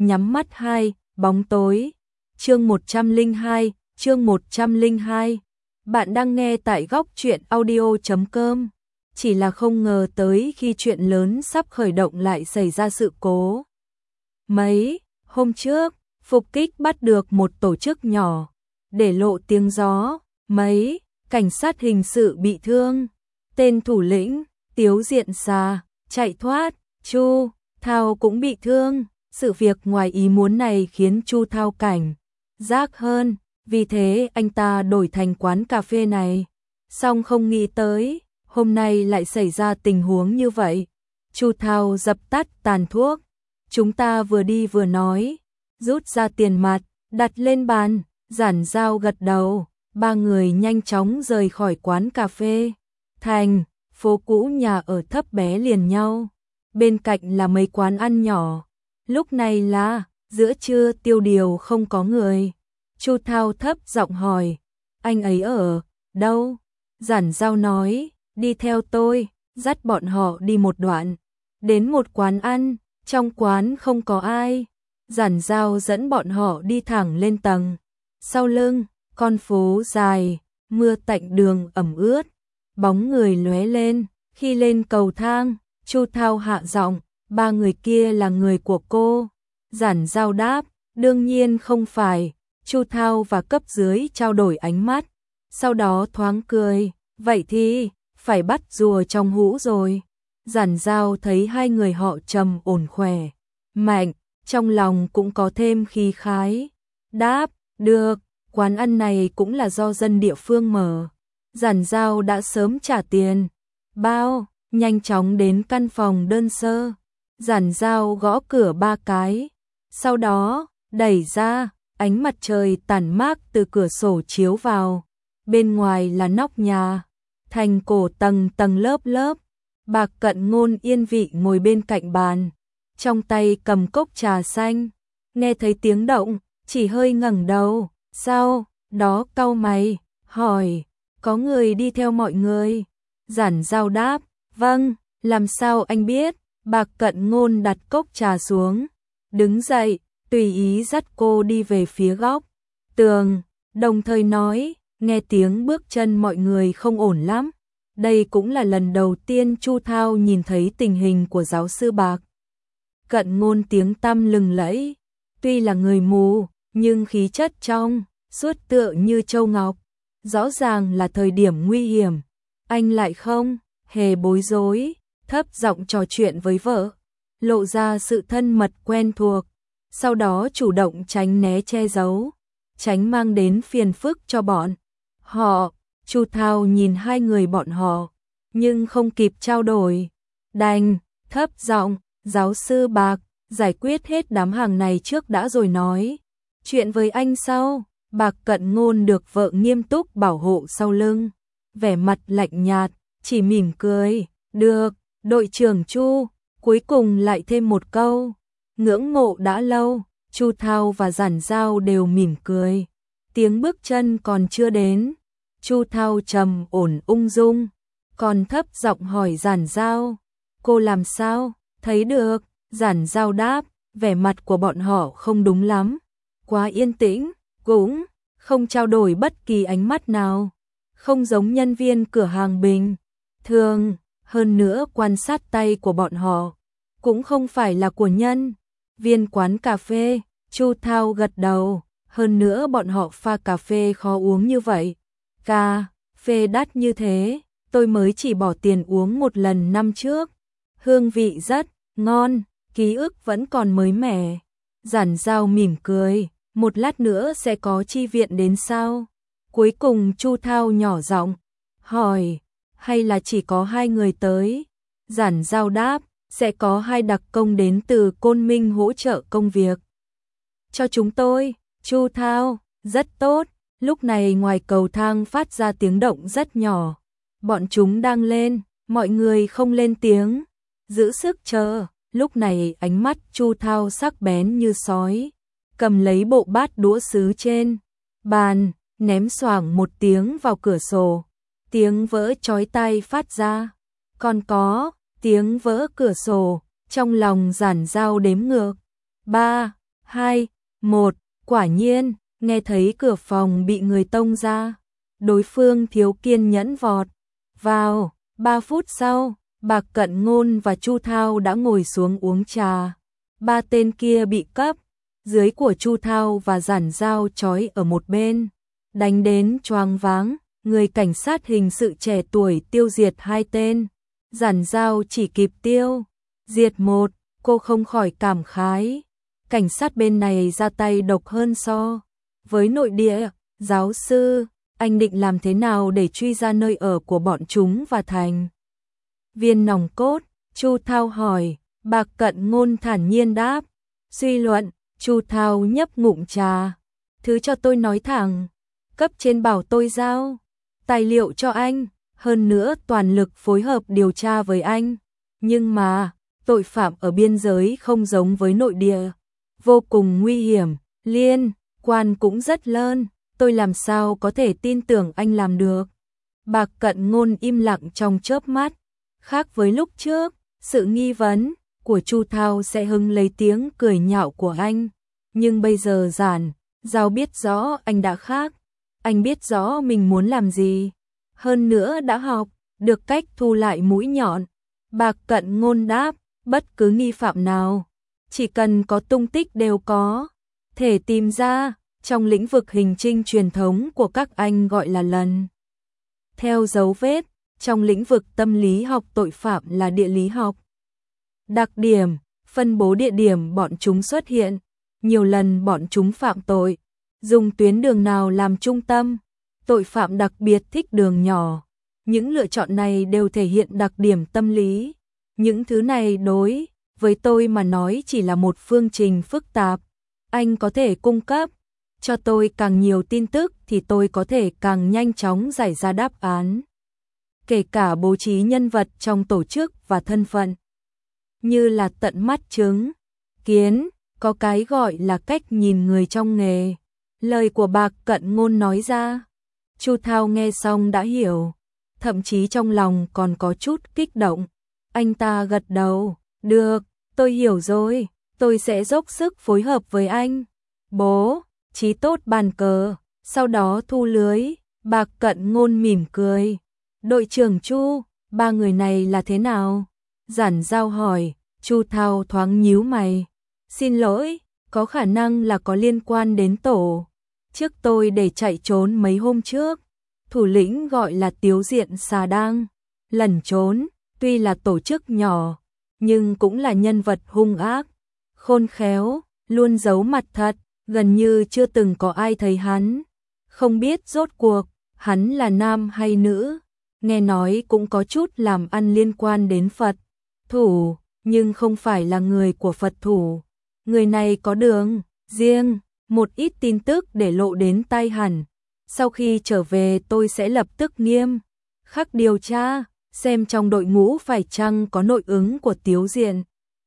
nhắm mắt hai, bóng tối. Chương 102, chương 102. Bạn đang nghe tại góc truyện audio.com. Chỉ là không ngờ tới khi chuyện lớn sắp khởi động lại xảy ra sự cố. Mấy hôm trước, phục kích bắt được một tổ chức nhỏ, để lộ tiếng gió, mấy cảnh sát hình sự bị thương. Tên thủ lĩnh, Tiếu Diện Xà, chạy thoát, Chu Thao cũng bị thương. Sự việc ngoài ý muốn này khiến Chu Thao cảnh giác hơn, vì thế anh ta đổi thành quán cà phê này. Song không nghĩ tới, hôm nay lại xảy ra tình huống như vậy. Chu Thao dập tắt tàn thuốc. Chúng ta vừa đi vừa nói, rút ra tiền mặt, đặt lên bàn, Giản Giao gật đầu. Ba người nhanh chóng rời khỏi quán cà phê. Thành phố cũ nhà ở thấp bé liền nhau, bên cạnh là mấy quán ăn nhỏ. Lúc này là giữa trưa, Tiêu Điều không có người. Chu Thao thấp giọng hỏi, anh ấy ở đâu? Giản Giao nói, đi theo tôi, dắt bọn họ đi một đoạn, đến một quán ăn, trong quán không có ai. Giản Giao dẫn bọn họ đi thẳng lên tầng. Sau lưng, con phố dài, mưa tạnh đường ẩm ướt, bóng người lóe lên. Khi lên cầu thang, Chu Thao hạ giọng, ba người kia là người của cô. Giản Giao đáp, đương nhiên không phải. Chu Thao và cấp dưới trao đổi ánh mắt, sau đó thoáng cười, vậy thì phải bắt rùa trong hũ rồi. Giản Giao thấy hai người họ trầm ổn khỏe mạnh, trong lòng cũng có thêm khí khái. Đáp, được, quán ăn này cũng là do dân địa phương mở. Giản Giao đã sớm trả tiền bao, nhanh chóng đến căn phòng đơn sơ. Giản Giao gõ cửa ba cái, sau đó đẩy ra. Ánh mặt trời tản mát từ cửa sổ chiếu vào. Bên ngoài là nóc nhà, thành cổ tầng tầng lớp lớp. Bạc Cận Ngôn yên vị ngồi bên cạnh bàn, trong tay cầm cốc trà xanh. Nghe thấy tiếng động, chỉ hơi ngẩng đầu, sau đó cau mày, hỏi, có người đi theo mọi người? Giản Giao đáp, vâng, làm sao anh biết? Bạc Cận Ngôn đặt cốc trà xuống, đứng dậy, tùy ý dắt cô đi về phía góc tường, đồng thời nói, nghe tiếng bước chân mọi người không ổn lắm. Đây cũng là lần đầu tiên Chu Thao nhìn thấy tình hình của giáo sư Bạc Cận Ngôn tiếng tăm lừng lẫy. Tuy là người mù, nhưng khí chất trong suốt tựa như châu ngọc. Rõ ràng là thời điểm nguy hiểm, anh lại không hề bối rối, thấp giọng trò chuyện với vợ, lộ ra sự thân mật quen thuộc. Sau đó chủ động tránh né che giấu, tránh mang đến phiền phức cho bọn họ. Chu Thao nhìn hai người bọn họ, nhưng không kịp trao đổi, đành thấp giọng, giáo sư Bạc, giải quyết hết đám hàng này trước đã rồi nói chuyện với anh sau. Bạc Cận Ngôn được vợ nghiêm túc bảo hộ sau lưng, vẻ mặt lạnh nhạt, chỉ mỉm cười, được, đội trưởng Chu. Cuối cùng lại thêm một câu, ngưỡng mộ đã lâu. Chu Thao và Giản Giao đều mỉm cười. Tiếng bước chân còn chưa đến, Chu Thao trầm ổn ung dung, còn thấp giọng hỏi Giản Giao, cô làm sao? Thấy được. Giản Giao đáp, vẻ mặt của bọn họ không đúng lắm, quá yên tĩnh, cũng không trao đổi bất kỳ ánh mắt nào, không giống nhân viên cửa hàng bình thường. Hơn nữa quan sát tay của bọn họ cũng không phải là của nhân viên quán cà phê. Chu Thao gật đầu, hơn nữa bọn họ pha cà phê khó uống như vậy, cà phê đắt như thế, tôi mới chỉ bỏ tiền uống một lần năm trước. Hương vị rất ngon, ký ức vẫn còn mới mẻ. Giản Giao mỉm cười, một lát nữa sẽ có chi viện đến sao? Cuối cùng Chu Thao nhỏ giọng hỏi, hay là chỉ có hai người tới? Giản Giao đáp, sẽ có hai đặc công đến từ Côn Minh hỗ trợ công việc cho chúng tôi. Chu Thao, rất tốt. Lúc này ngoài cầu thang phát ra tiếng động rất nhỏ. Bọn chúng đang lên, mọi người không lên tiếng, giữ sức chờ. Lúc này ánh mắt Chu Thao sắc bén như sói, cầm lấy bộ bát đũa sứ trên bàn, ném xoảng một tiếng vào cửa sổ. Tiếng vỡ chói tai phát ra, còn có tiếng vỡ cửa sổ. Trong lòng Giản Giao đếm ngược, 3, 2, 1, quả nhiên, nghe thấy cửa phòng bị người tông ra. Đối phương thiếu kiên nhẫn vọt vào. 3 phút sau, Bạc Cận Ngôn và Chu Thao đã ngồi xuống uống trà. 3 tên kia bị cấp dưới của Chu Thao và Giản Giao trói ở một bên, đánh đến choáng váng. Người cảnh sát hình sự trẻ tuổi tiêu diệt 2 tên, Giản Giao chỉ kịp tiêu diệt 1. Cô không khỏi cảm khái, cảnh sát bên này ra tay độc hơn so với nội địa. Giáo sư, anh định làm thế nào để truy ra nơi ở của bọn chúng và thành viên nòng cốt? Chu Thao hỏi. Bạc Cận Ngôn thản nhiên đáp. Suy luận. Chu Thao nhấp ngụm trà. Thứ cho tôi nói thẳng, cấp trên bảo tôi giao tài liệu cho anh, hơn nữa toàn lực phối hợp điều tra với anh. Nhưng mà, tội phạm ở biên giới không giống với nội địa, vô cùng nguy hiểm, liên quan cũng rất lớn, tôi làm sao có thể tin tưởng anh làm được. Bạc Cận Ngôn im lặng trong chớp mắt, khác với lúc trước, sự nghi vấn của Chu Thao sẽ hứng lấy tiếng cười nhạo của anh, nhưng bây giờ Giản Giao biết rõ anh đã khác, anh biết rõ mình muốn làm gì, hơn nữa đã học được cách thu lại mũi nhọn. Bạc Cận Ngôn đáp, bất cứ nghi phạm nào, chỉ cần có tung tích đều có thể tìm ra, trong lĩnh vực hình trinh truyền thống của các anh gọi là lần theo dấu vết, trong lĩnh vực tâm lý học tội phạm là địa lý học. Đặc điểm, phân bố địa điểm bọn chúng xuất hiện, nhiều lần bọn chúng phạm tội, dùng tuyến đường nào làm trung tâm, tội phạm đặc biệt thích đường nhỏ. Những lựa chọn này đều thể hiện đặc điểm tâm lý. Những thứ này đối với tôi mà nói chỉ là một phương trình phức tạp. Anh có thể cung cấp cho tôi càng nhiều tin tức thì tôi có thể càng nhanh chóng giải ra đáp án. Kể cả bố trí nhân vật trong tổ chức và thân phận. Như là tận mắt chứng kiến, có cái gọi là cách nhìn người trong nghề. Lời của Bạc Cận Ngôn nói ra, Chu Thao nghe xong đã hiểu, thậm chí trong lòng còn có chút kích động. Anh ta gật đầu, được, tôi hiểu rồi, tôi sẽ dốc sức phối hợp với anh. Bố trí tốt bàn cờ, sau đó thu lưới. Bạc Cận Ngôn mỉm cười. Đội trưởng Chu, 3 người này là thế nào? Giản Giao hỏi. Chu Thao thoáng nhíu mày. Xin lỗi, có khả năng là có liên quan đến tổ trước tôi để chạy trốn mấy hôm trước. Thủ lĩnh gọi là Tiếu Diện Xà đang lẩn trốn, tuy là tổ chức nhỏ, nhưng cũng là nhân vật hung ác, khôn khéo, luôn giấu mặt thật, gần như chưa từng có ai thấy hắn. Không biết rốt cuộc, hắn là nam hay nữ, nghe nói cũng có chút làm ăn liên quan đến Phật thủ, nhưng không phải là người của Phật thủ. Người này có đường riêng, một ít tin tức để lộ đến tai hẳn. Sau khi trở về tôi sẽ lập tức nghiêm khắc điều tra, xem trong đội ngũ phải chăng có nội ứng của Tiếu Diện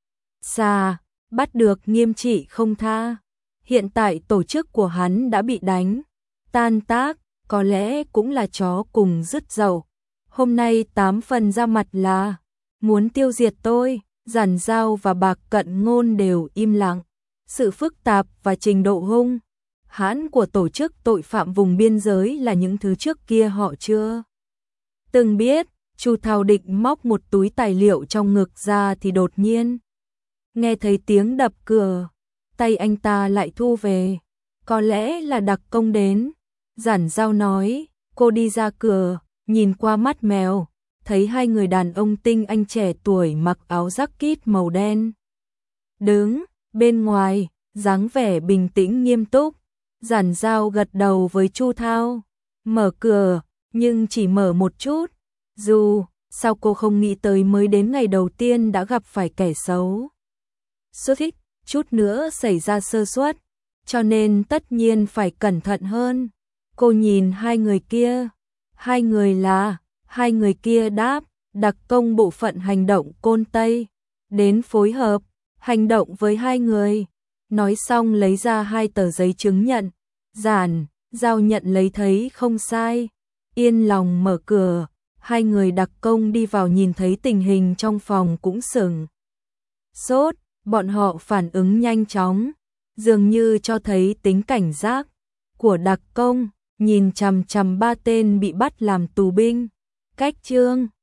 Xà, bắt được nghiêm trị không tha. Hiện tại tổ chức của hắn đã bị đánh tan tác, có lẽ cũng là chó cùng rứt dậu. Hôm nay 8 phần ra mặt là muốn tiêu diệt tôi. Giản Giao và Bạc Cận Ngôn đều im lặng. Sự phức tạp và trình độ hung hãn của tổ chức tội phạm vùng biên giới là những thứ trước kia họ chưa từng biết. Chu Thao định móc một túi tài liệu trong ngực ra thì đột nhiên nghe thấy tiếng đập cửa, tay anh ta lại thu về. Có lẽ là đặc công đến. Giản Giao nói. Cô đi ra cửa, nhìn qua mắt mèo, thấy 2 người đàn ông tinh anh trẻ tuổi mặc áo jacket màu đen đứng bên ngoài, dáng vẻ bình tĩnh nghiêm túc. Giản Giao gật đầu với Chu Thao, mở cửa, nhưng chỉ mở một chút. Dù sao cô không nghĩ tới mới đến ngày đầu tiên đã gặp phải kẻ xấu xuất hiện, chút nữa xảy ra sơ suất, cho nên tất nhiên phải cẩn thận hơn. Cô nhìn 2 người kia. 2 người là, 2 người kia đáp, đặc công bộ phận hành động Côn Tây, đến phối hợp hành động với 2 người. Nói xong lấy ra 2 tờ giấy chứng nhận. Giản Giao nhận lấy thấy không sai, yên lòng mở cửa. 2 người đặc công đi vào nhìn thấy tình hình trong phòng cũng sửng sốt, bọn họ phản ứng nhanh chóng, dường như cho thấy tính cảnh giác của đặc công, nhìn chằm chằm ba tên bị bắt làm tù binh. Cách Trương